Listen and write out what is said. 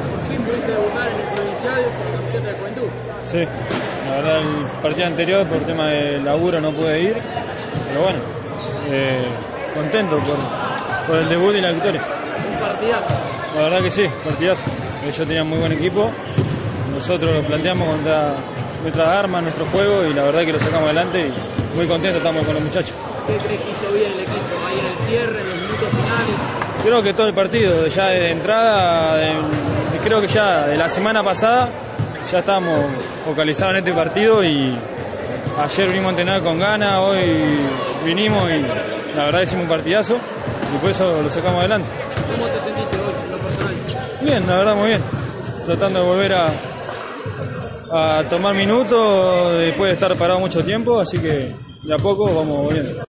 Por fin pudiste debutar en el provincial con la camiseta de Juventud. Sí, la verdad el partido anterior por tema de laburo no pude ir, pero bueno, contento por el debut y la victoria. Un partidazo. La verdad que sí, partidazo. Ellos tenían muy buen equipo, nosotros lo planteamos contra nuestras armas, nuestro juego y la verdad que lo sacamos adelante y muy contentos estamos con los muchachos. ¿Qué crees que hizo bien el equipo ahí en el cierre, en los minutos finales? Creo que todo el partido, ya de entrada, creo que ya de la semana pasada ya estábamos focalizados en este partido y ayer vinimos a entrenar con ganas, hoy vinimos y la verdad hicimos un partidazo y por eso lo sacamos adelante. ¿Cómo te sentiste hoy en lo personal? Bien, la verdad muy bien, tratando de volver a tomar minutos después de estar parado mucho tiempo, así que de a poco vamos volviendo.